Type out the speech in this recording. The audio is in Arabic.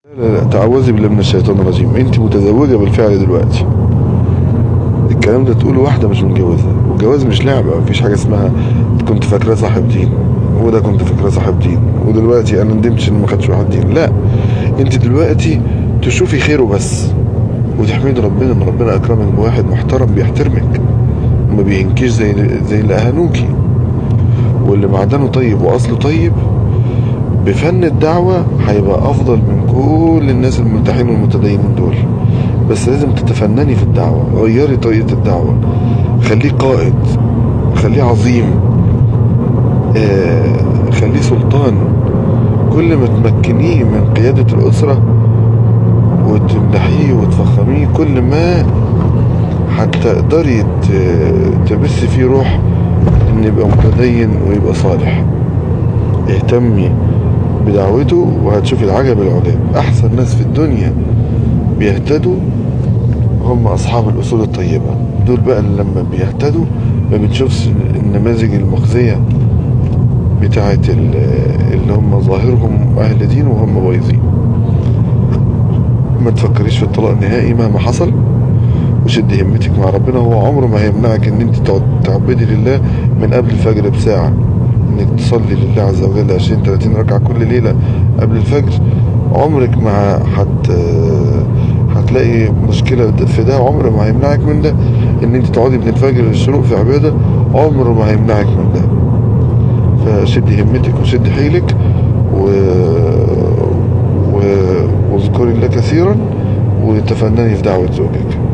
لا تعوذي بالله من الشيطان الرجيم. انت متزوجة بالفعل دلوقتي. الكلام ده تقوله واحدة مش متجوزة، والجواز مش لعبة. مفيش حاجة اسمها كنت فاكراه صاحب دين وده كنت فاكراه صاحب دين ودلوقتي انا ندمتش ان ما خدش واحد دين. لا، انت دلوقتي تشوفي خيره بس وتحمدي ربنا ان ربنا اكرمك بواحد محترم بيحترمك وما بيهنكيش زي اللي اهانوكي، واللي معدنه طيب واصله طيب. بفن الدعوة هيبقى افضل من كل الناس الملتحين والمتدينين دول. بس لازم تتفنني في الدعوة، غيري طريقة الدعوة، خليه قائد، خليه عظيم، خليه سلطان. كل ما تمكنيه من قيادة الأسرة وتمدحيه وتفخميه، كل ما هتقدري تبثي فيه روح ان يبقى متدين ويبقى صالح. اهتمي بدعوته وهتشوفي العجب العجاب. احسن ناس في الدنيا بيهتدوا هم اصحاب الاصول الطيبة. دول بقى اللي لما بيهتدوا ما بنشوفش النماذج المخزية بتاعت اللي هم ظاهرهم اهل دين وهم بايظين. ما تفكريش في الطلاق نهائي مهما حصل، وشد همتك مع ربنا. هو عمره ما هيمنعك ان انت تعبدي لله من قبل الفجر بساعة، انك تصلي لله عز وجل 20-30 ركعة كل ليلة قبل الفجر. عمرك ما هتلاقي مشكلة في ده. عمره ما هيمنعك من ده. ان انت تقعدي من الفجر للشروق في عبادة عمره ما هيمنعك من ده. فشدي همتك وشدي حيلك واذكري الله كثيرا وتفنني في دعوة زوجك.